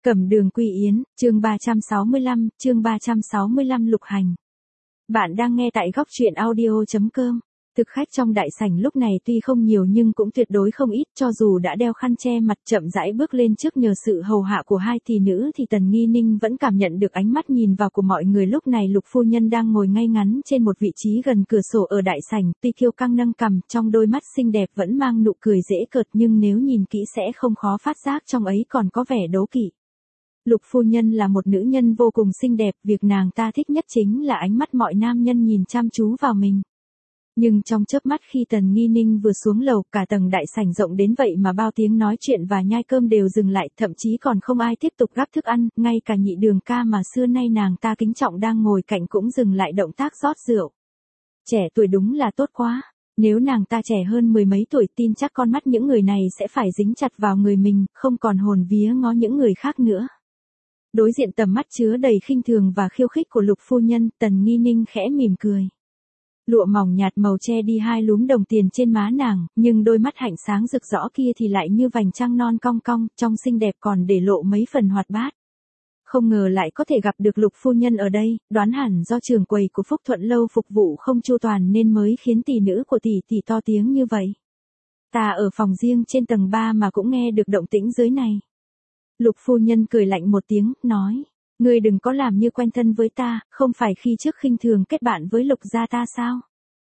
Cẩm Đường Quy Yến, chương 365, chương 365 Lục Hành. Bạn đang nghe tại góc truyện audio.com. Thực khách trong đại sảnh lúc này tuy không nhiều nhưng cũng tuyệt đối không ít, cho dù đã đeo khăn che mặt chậm rãi bước lên trước nhờ sự hầu hạ của hai tỷ nữ thì Tần Nghi Ninh vẫn cảm nhận được ánh mắt nhìn vào của mọi người. Lúc này Lục phu nhân đang ngồi ngay ngắn trên một vị trí gần cửa sổ ở đại sảnh, tuy kiêu căng nâng cằm, trong đôi mắt xinh đẹp vẫn mang nụ cười dễ cợt, nhưng nếu nhìn kỹ sẽ không khó phát giác trong ấy còn có vẻ đố kỵ. Lục phu nhân là một nữ nhân vô cùng xinh đẹp, việc nàng ta thích nhất chính là ánh mắt mọi nam nhân nhìn chăm chú vào mình. Nhưng trong chớp mắt khi Tần Nghi Ninh vừa xuống lầu, cả tầng đại sảnh rộng đến vậy mà bao tiếng nói chuyện và nhai cơm đều dừng lại, thậm chí còn không ai tiếp tục gắp thức ăn, ngay cả Nhị Đường ca mà xưa nay nàng ta kính trọng đang ngồi cạnh cũng dừng lại động tác rót rượu. Trẻ tuổi đúng là tốt quá, nếu nàng ta trẻ hơn mười mấy tuổi tin chắc con mắt những người này sẽ phải dính chặt vào người mình, không còn hồn vía ngó những người khác nữa. Đối diện tầm mắt chứa đầy khinh thường và khiêu khích của Lục phu nhân, Tần Nghi Ninh khẽ mỉm cười. Lụa mỏng nhạt màu che đi hai lúm đồng tiền trên má nàng, nhưng đôi mắt hạnh sáng rực rõ kia thì lại như vành trăng non cong cong, trong xinh đẹp còn để lộ mấy phần hoạt bát. Không ngờ lại có thể gặp được Lục phu nhân ở đây, đoán hẳn do trưởng quầy của Phúc Thuận lâu phục vụ không chu toàn nên mới khiến tỷ nữ của tỷ to tiếng như vậy. Ta ở phòng riêng trên tầng 3 mà cũng nghe được động tĩnh dưới này. Lục phu nhân cười lạnh một tiếng, nói, ngươi đừng có làm như quen thân với ta, không phải khi trước khinh thường kết bạn với Lục gia ta sao?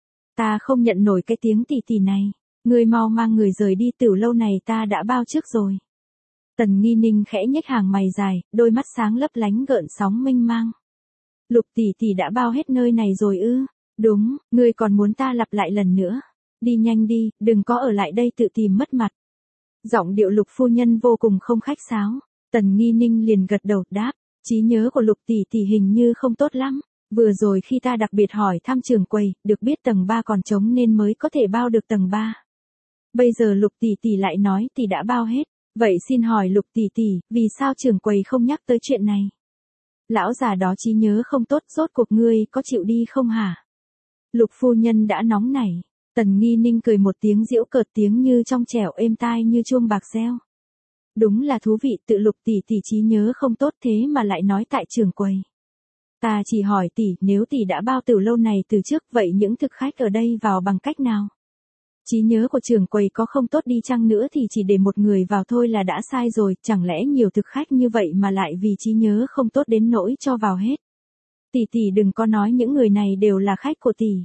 Ta không nhận nổi cái tiếng tỷ này, ngươi mau mang người rời đi, tiểu lâu này ta đã bao trước rồi. Tần Nghi Ninh khẽ nhếch hàng mày dài, đôi mắt sáng lấp lánh gợn sóng mênh mang. Lục tỷ đã bao hết nơi này rồi ư? Đúng, ngươi còn muốn ta lặp lại lần nữa? Đi nhanh đi, đừng có ở lại đây tự tìm mất mặt. Giọng điệu Lục phu nhân vô cùng không khách sáo. Tần Nghi Ninh liền gật đầu đáp, trí nhớ của Lục tỷ hình như không tốt lắm. Vừa rồi khi ta đặc biệt hỏi thăm trưởng quầy, được biết tầng 3 còn trống nên mới có thể bao được tầng 3. Bây giờ Lục tỷ lại nói tỷ đã bao hết. Vậy xin hỏi Lục tỷ, vì sao trưởng quầy không nhắc tới chuyện này? Lão già đó trí nhớ không tốt, rốt cuộc ngươi có chịu đi không hả? Lục phu nhân đã nóng nảy. Tần Nghi Ninh cười một tiếng giễu cợt, tiếng như trong trẻo êm tai như chuông bạc reo. Đúng là thú vị, tự Lục tỷ trí nhớ không tốt thế mà lại nói tại trưởng quầy. Ta chỉ hỏi tỷ, nếu tỷ đã bao tiểu lâu này từ trước, vậy những thực khách ở đây vào bằng cách nào? Trí nhớ của trưởng quầy có không tốt đi chăng nữa thì chỉ để một người vào thôi là đã sai rồi, chẳng lẽ nhiều thực khách như vậy mà lại vì trí nhớ không tốt đến nỗi cho vào hết? Tỷ đừng có nói những người này đều là khách của tỷ.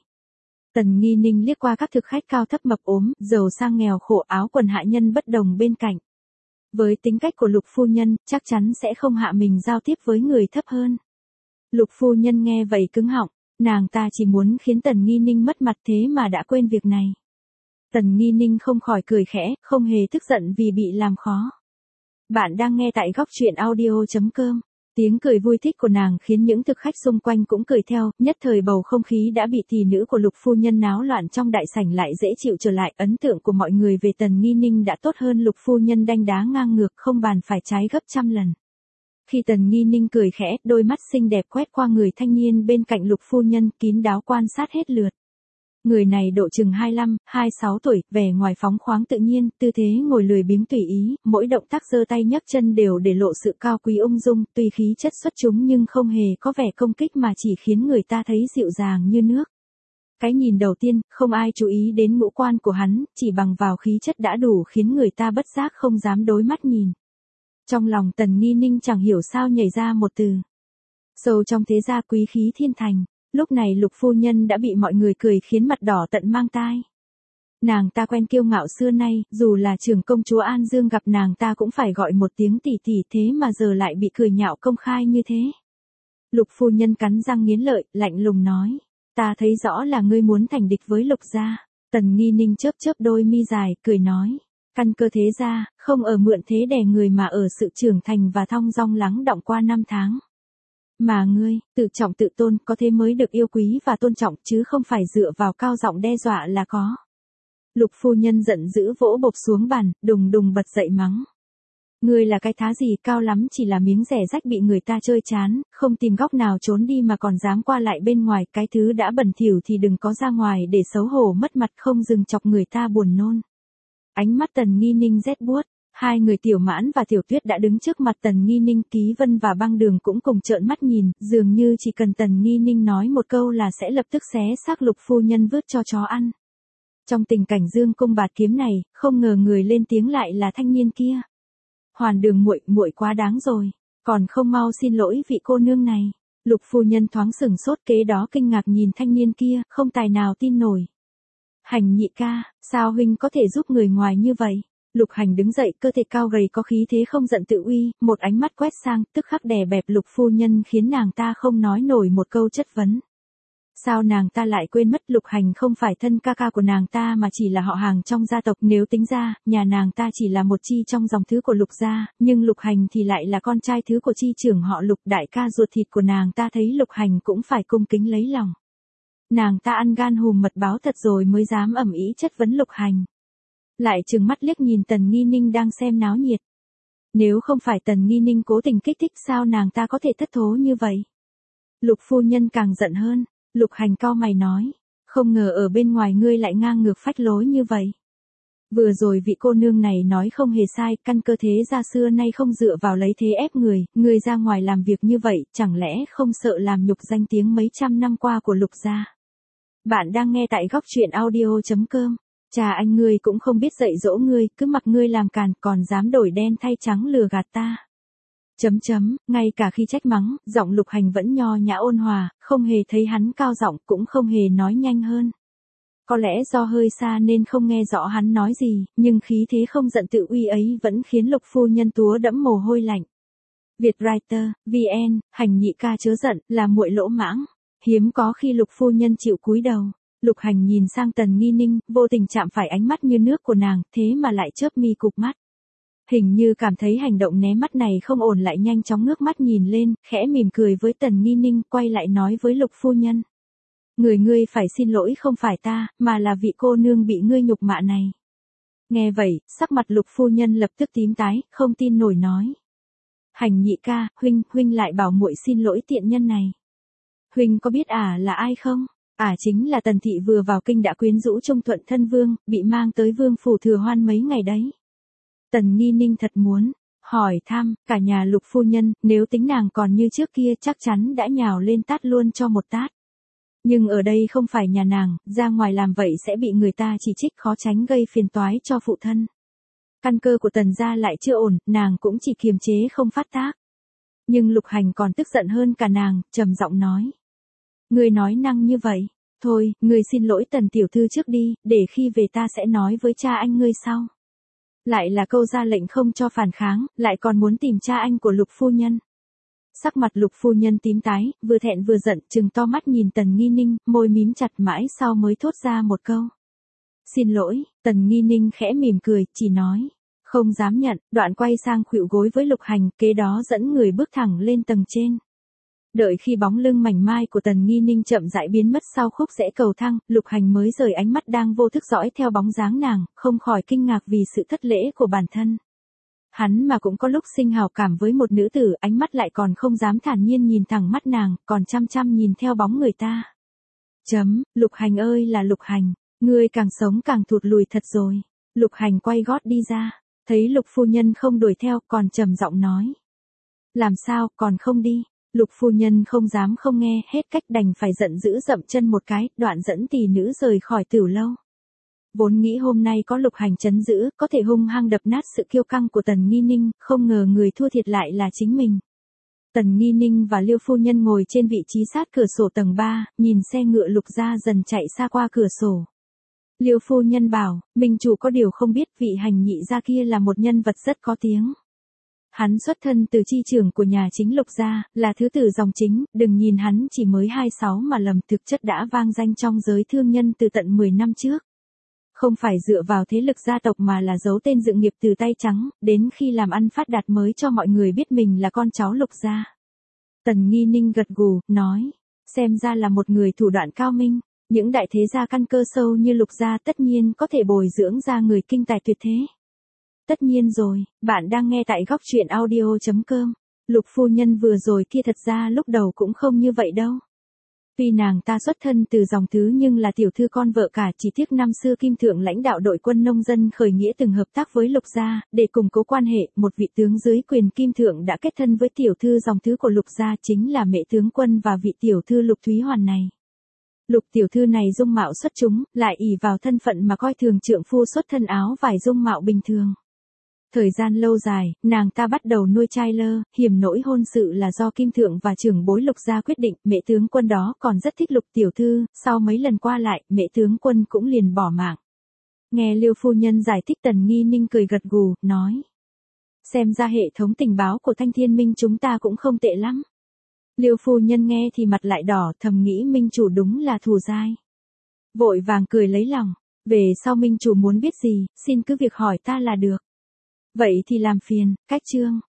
Tần Nghi Ninh liếc qua các thực khách cao thấp mập ốm, giàu sang nghèo khổ, áo quần hạ nhân bất đồng bên cạnh. Với tính cách của Lục phu nhân, chắc chắn sẽ không hạ mình giao tiếp với người thấp hơn. Lục phu nhân nghe vậy cứng họng, nàng ta chỉ muốn khiến Tần Nghi Ninh mất mặt thế mà đã quên việc này. Tần Nghi Ninh không khỏi cười khẽ, không hề tức giận vì bị làm khó. Bạn đang nghe tại góc truyện audio.com. Tiếng cười vui thích của nàng khiến những thực khách xung quanh cũng cười theo, nhất thời bầu không khí đã bị tỷ nữ của Lục phu nhân náo loạn trong đại sảnh lại dễ chịu trở lại. Ấn tượng của mọi người về Tần Nghi Ninh đã tốt hơn Lục phu nhân đanh đá ngang ngược, không bàn phải trái gấp trăm lần. Khi Tần Nghi Ninh cười khẽ, đôi mắt xinh đẹp quét qua người thanh niên bên cạnh Lục phu nhân, kín đáo quan sát hết lượt. Người này độ chừng 25, 26 tuổi, vẻ ngoài phóng khoáng tự nhiên, tư thế ngồi lười biếng tùy ý, mỗi động tác giơ tay nhấc chân đều để lộ sự cao quý ung dung, tuy khí chất xuất chúng nhưng không hề có vẻ công kích mà chỉ khiến người ta thấy dịu dàng như nước. Cái nhìn đầu tiên, không ai chú ý đến ngũ quan của hắn, chỉ bằng vào khí chất đã đủ khiến người ta bất giác không dám đối mắt nhìn. Trong lòng Tần Nghi Ninh chẳng hiểu sao nhảy ra một từ. Sâu trong thế gia quý khí thiên thành. Lúc này Lục phu nhân đã bị mọi người cười khiến mặt đỏ tận mang tai. Nàng ta quen kiêu ngạo xưa nay, dù là trưởng công chúa An Dương gặp nàng ta cũng phải gọi một tiếng tỷ thế mà giờ lại bị cười nhạo công khai như thế. Lục phu nhân cắn răng nghiến lợi, lạnh lùng nói, ta thấy rõ là ngươi muốn thành địch với Lục gia. Tần Nghi Ninh chớp đôi mi dài, cười nói, căn cơ thế gia, không ở mượn thế đè người mà ở sự trưởng thành và thong dong lắng đọng qua năm tháng. Mà ngươi, tự trọng tự tôn, có thế mới được yêu quý và tôn trọng chứ không phải dựa vào cao giọng đe dọa là có. Lục phu nhân giận dữ vỗ bộp xuống bàn, đùng bật dậy mắng. Ngươi là cái thá gì, cao lắm chỉ là miếng rẻ rách bị người ta chơi chán, không tìm góc nào trốn đi mà còn dám qua lại bên ngoài, cái thứ đã bẩn thỉu thì đừng có ra ngoài để xấu hổ mất mặt, không dừng chọc người ta buồn nôn. Ánh mắt Tần Nghi Ninh rét buốt. Hai người Tiểu Mãn và Tiểu Tuyết đã đứng trước mặt Tần Nghi Ninh, Ký Vân và Băng Đường cũng cùng trợn mắt nhìn, dường như chỉ cần Tần Nghi Ninh nói một câu là sẽ lập tức xé xác Lục phu nhân vứt cho chó ăn. Trong tình cảnh dương cung bạt kiếm này, không ngờ người lên tiếng lại là thanh niên kia. Hoàn Đường muội, muội quá đáng rồi, còn không mau xin lỗi vị cô nương này. Lục phu nhân thoáng sửng sốt, kế đó kinh ngạc nhìn thanh niên kia, không tài nào tin nổi. Hành nhị ca, sao huynh có thể giúp người ngoài như vậy? Lục Hành đứng dậy, cơ thể cao gầy có khí thế không giận tự uy, một ánh mắt quét sang, tức khắc đè bẹp Lục phu nhân khiến nàng ta không nói nổi một câu chất vấn. Sao nàng ta lại quên mất Lục Hành không phải thân ca ca của nàng ta mà chỉ là họ hàng trong gia tộc, nếu tính ra, nhà nàng ta chỉ là một chi trong dòng thứ của Lục gia, nhưng Lục Hành thì lại là con trai thứ của chi trưởng họ Lục, đại ca ruột thịt của nàng ta, thấy Lục Hành cũng phải cung kính lấy lòng. Nàng ta ăn gan hùm mật báo thật rồi mới dám ầm ĩ chất vấn Lục Hành. Lại trừng mắt liếc nhìn Tần Nghi Ninh đang xem náo nhiệt. Nếu không phải Tần Nghi Ninh cố tình kích thích, sao nàng ta có thể thất thố như vậy? Lục phu nhân càng giận hơn. Lục Hành cau mày nói, không ngờ ở bên ngoài ngươi lại ngang ngược phách lối như vậy. Vừa rồi vị cô nương này nói không hề sai, căn cơ thế gia xưa nay không dựa vào lấy thế ép người, ngươi ra ngoài làm việc như vậy, chẳng lẽ không sợ làm nhục danh tiếng mấy trăm năm qua của Lục gia? Bạn đang nghe tại góc truyện audio.com. Cha anh ngươi cũng không biết dạy dỗ ngươi, cứ mặc ngươi làm càn, còn dám đổi đen thay trắng lừa gạt ta. Ngay cả khi trách mắng, giọng Lục Hành vẫn nho nhã ôn hòa, không hề thấy hắn cao giọng, cũng không hề nói nhanh hơn. Có lẽ do hơi xa nên không nghe rõ hắn nói gì, nhưng khí thế không giận tự uy ấy vẫn khiến Lục phu nhân túa đẫm mồ hôi lạnh. Vietwriter, VN, Hành nhị ca chớ giận, là muội lỗ mãng. Hiếm có khi Lục phu nhân chịu cúi đầu. Lục Hành nhìn sang Tần Nghi Ninh, vô tình chạm phải ánh mắt như nước của nàng, thế mà lại chớp mi cụp mắt. Hình như cảm thấy hành động né mắt này không ổn, lại nhanh chóng ngước mắt nhìn lên, khẽ mỉm cười với Tần Nghi Ninh, quay lại nói với Lục phu nhân. Ngươi phải xin lỗi không phải ta, mà là vị cô nương bị ngươi nhục mạ này. Nghe vậy, sắc mặt Lục phu nhân lập tức tím tái, không tin nổi nói. Hành nhị ca, huynh lại bảo muội xin lỗi tiện nhân này. Huynh có biết là ai không? Chính là Tần thị vừa vào kinh đã quyến rũ Trung Thuận thân vương, bị mang tới vương phủ Thừa Hoan mấy ngày đấy. Tần Nghi Ninh thật muốn hỏi thăm cả nhà Lục phu nhân, nếu tính nàng còn như trước kia chắc chắn đã nhào lên tát luôn cho một tát. Nhưng ở đây không phải nhà nàng, ra ngoài làm vậy sẽ bị người ta chỉ trích, khó tránh gây phiền toái cho phụ thân. Căn cơ của Tần gia lại chưa ổn, nàng cũng chỉ kiềm chế không phát tác. Nhưng Lục Hành còn tức giận hơn cả nàng, trầm giọng nói. Ngươi nói năng như vậy, thôi, ngươi xin lỗi Tần tiểu thư trước đi, để khi về ta sẽ nói với cha anh ngươi sau. Lại là câu ra lệnh không cho phản kháng, lại còn muốn tìm cha anh của Lục phu nhân. Sắc mặt Lục phu nhân tím tái, vừa thẹn vừa giận, trừng to mắt nhìn Tần Nghi Ninh, môi mím chặt mãi sau mới thốt ra một câu. Xin lỗi. Tần Nghi Ninh khẽ mỉm cười, chỉ nói. Không dám nhận, đoạn quay sang khuỵu gối với Lục Hành, kế đó dẫn người bước thẳng lên tầng trên. Đợi khi bóng lưng mảnh mai của Tần Nghi Ninh chậm rãi biến mất sau khúc rẽ cầu thang, Lục Hành mới rời ánh mắt đang vô thức dõi theo bóng dáng nàng, không khỏi kinh ngạc vì sự thất lễ của bản thân. Hắn mà cũng có lúc sinh hào cảm với một nữ tử, ánh mắt lại còn không dám thản nhiên nhìn thẳng mắt nàng, còn chăm chăm nhìn theo bóng người ta. Lục Hành ơi là Lục Hành, ngươi càng sống càng thụt lùi thật rồi. Lục Hành quay gót đi ra, thấy Lục phu nhân không đuổi theo, còn trầm giọng nói. Làm sao, còn không đi? Lục phu nhân không dám không nghe, hết cách đành phải giận dữ dậm chân một cái, đoạn dẫn tỷ nữ rời khỏi Tửu lâu. Vốn nghĩ hôm nay có Lục Hành trấn giữ, có thể hung hăng đập nát sự kiêu căng của Tần Nghi Ninh, không ngờ người thua thiệt lại là chính mình. Tần Nghi Ninh và Liêu phu nhân ngồi trên vị trí sát cửa sổ tầng 3, nhìn xe ngựa Lục gia dần chạy xa qua cửa sổ. Liêu phu nhân bảo, minh chủ có điều không biết, vị Hành nhị gia kia là một nhân vật rất có tiếng. Hắn xuất thân từ chi trưởng của nhà chính Lục gia, là thứ tử dòng chính, đừng nhìn hắn chỉ mới 26 mà lầm, thực chất đã vang danh trong giới thương nhân từ tận 10 năm trước. Không phải dựa vào thế lực gia tộc mà là giấu tên dựng nghiệp từ tay trắng, đến khi làm ăn phát đạt mới cho mọi người biết mình là con cháu Lục gia. Tần Nghi Ninh gật gù, nói, xem ra là một người thủ đoạn cao minh, những đại thế gia căn cơ sâu như Lục gia tất nhiên có thể bồi dưỡng ra người kinh tài tuyệt thế. Tất nhiên rồi, bạn đang nghe tại góc truyện audio.com. Lục phu nhân vừa rồi kia thật ra lúc đầu cũng không như vậy đâu. Tuy nàng ta xuất thân từ dòng Tứ nhưng là tiểu thư con vợ cả, chỉ tiếc năm xưa Kim Thượng lãnh đạo đội quân nông dân khởi nghĩa từng hợp tác với Lục gia, để củng cố quan hệ, một vị tướng dưới quyền Kim Thượng đã kết thân với tiểu thư dòng Tứ của Lục gia, chính là Mễ tướng quân và vị tiểu thư Lục Thúy Hoàn này. Lục tiểu thư này dung mạo xuất chúng, lại ỷ vào thân phận mà coi thường trượng phu xuất thân áo vải dung mạo bình thường. Thời gian lâu dài, nàng ta bắt đầu nuôi trai lơ, hiểm nỗi hôn sự là do Kim Thượng và trưởng bối Lục gia quyết định. Mễ tướng quân đó còn rất thích Lục tiểu thư, sau mấy lần qua lại, Mễ tướng quân cũng liền bỏ mạng. Nghe Liêu phu nhân giải thích, Tần Nghi Ninh cười gật gù, nói: xem ra hệ thống tình báo của Thanh Thiên Minh chúng ta cũng không tệ lắm. Liêu phu nhân nghe thì mặt lại đỏ, thầm nghĩ Minh chủ đúng là thù dai. Vội vàng cười lấy lòng, về sau Minh chủ muốn biết gì, xin cứ việc hỏi ta là được. Vậy thì làm phiền, cách chương.